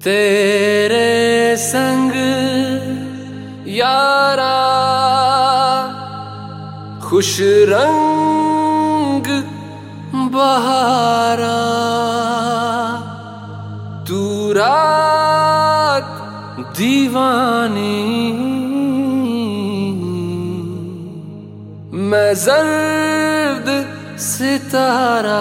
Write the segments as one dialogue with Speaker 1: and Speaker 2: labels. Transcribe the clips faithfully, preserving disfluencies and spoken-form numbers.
Speaker 1: तेरे संग यारा खुश रंग बहारा, तू रात दीवानी, मैं जर्द सितारा।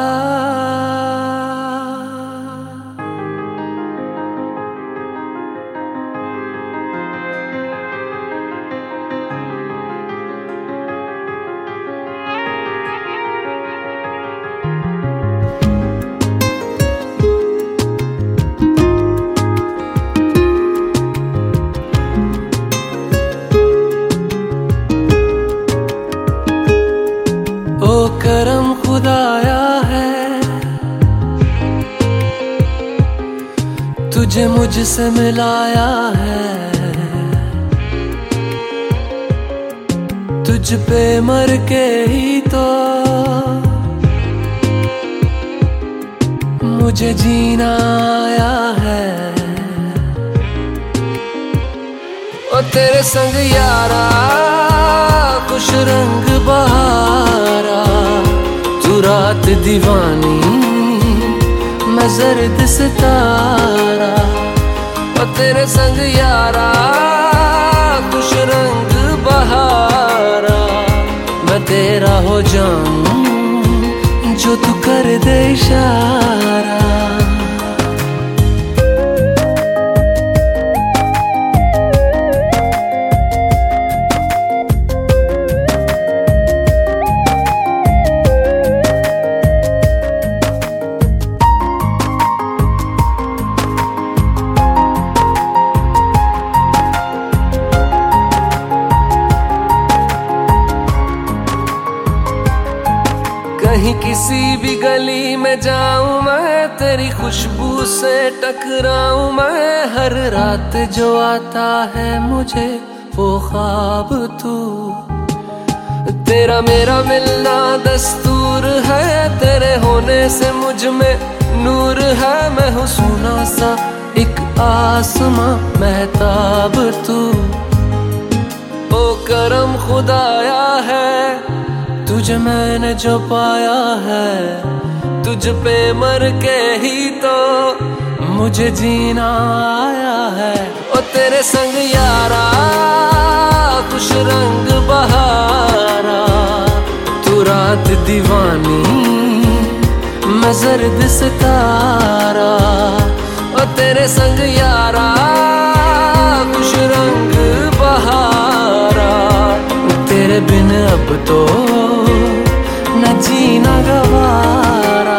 Speaker 1: ओ करम खुदाया है, तुझे मुझसे मिलाया है। तुझ पे मर के ही तो मुझे जीना आया है। ओ तेरे संग यारा खुश रंग बहारा, तू रात दीवानी, मैं जर्द सितारा। ओ तेरे संग यारा खुश रंग बहारा, मैं तेरा हो जाऊं जो तू कर दे इशारा। कहीं किसी भी गली में जाऊं मैं, तेरी खुशबू से टकराऊं मैं। हर रात जो आता है मुझे वो ख्वाब तू, तेरा मेरा मिलना दस्तूर है। तेरे होने से मुझ में नूर है, मैं हूँ सोना सा एक आसमां महताब तू। ओ करम खुदाया है, तुझे मैंने जो पाया है। तुझ पे मर के ही तो मुझे जीना आया है। ओ तेरे संग यारा खुश रंग बहारा, तू रात दीवानी, मैं जर्द सितारा। ओ तेरे संग यारा खुश रंग बहारा, तेरे बिन अब तो न जीना गवारा।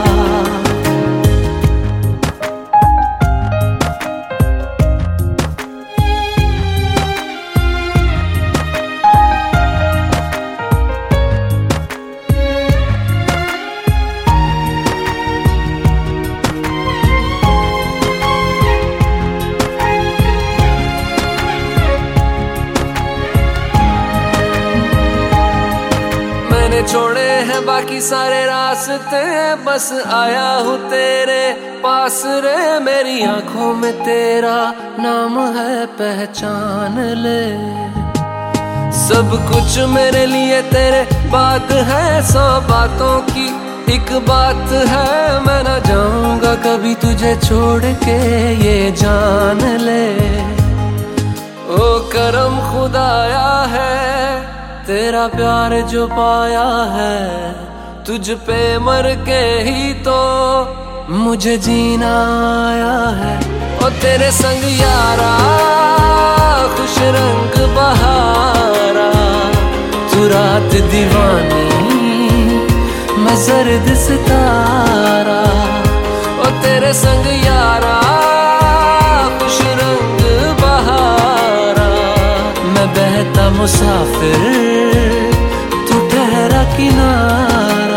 Speaker 1: छोड़े हैं बाकी सारे रास्ते, बस आया हूँ तेरे पास रे। मेरी आंखों में तेरा नाम है, पहचान ले। सब कुछ मेरे लिए तेरे बात है, सौ बातों की एक बात है। मैं ना जाऊंगा कभी तुझे छोड़ के, ये जान ले। ओ करम खुदाया है, तेरा प्यार जो पाया है। तुझ पे मर के ही तो मुझे जीना आया है। ओ तेरे संग यारा खुश रंग बहारा, तू रात दीवानी, मैं जर्द सितारा। ओ तेरे संग यारा खुश रंग बहारा, मैं बहता मुसाफिर, तू ठहरा किनारा।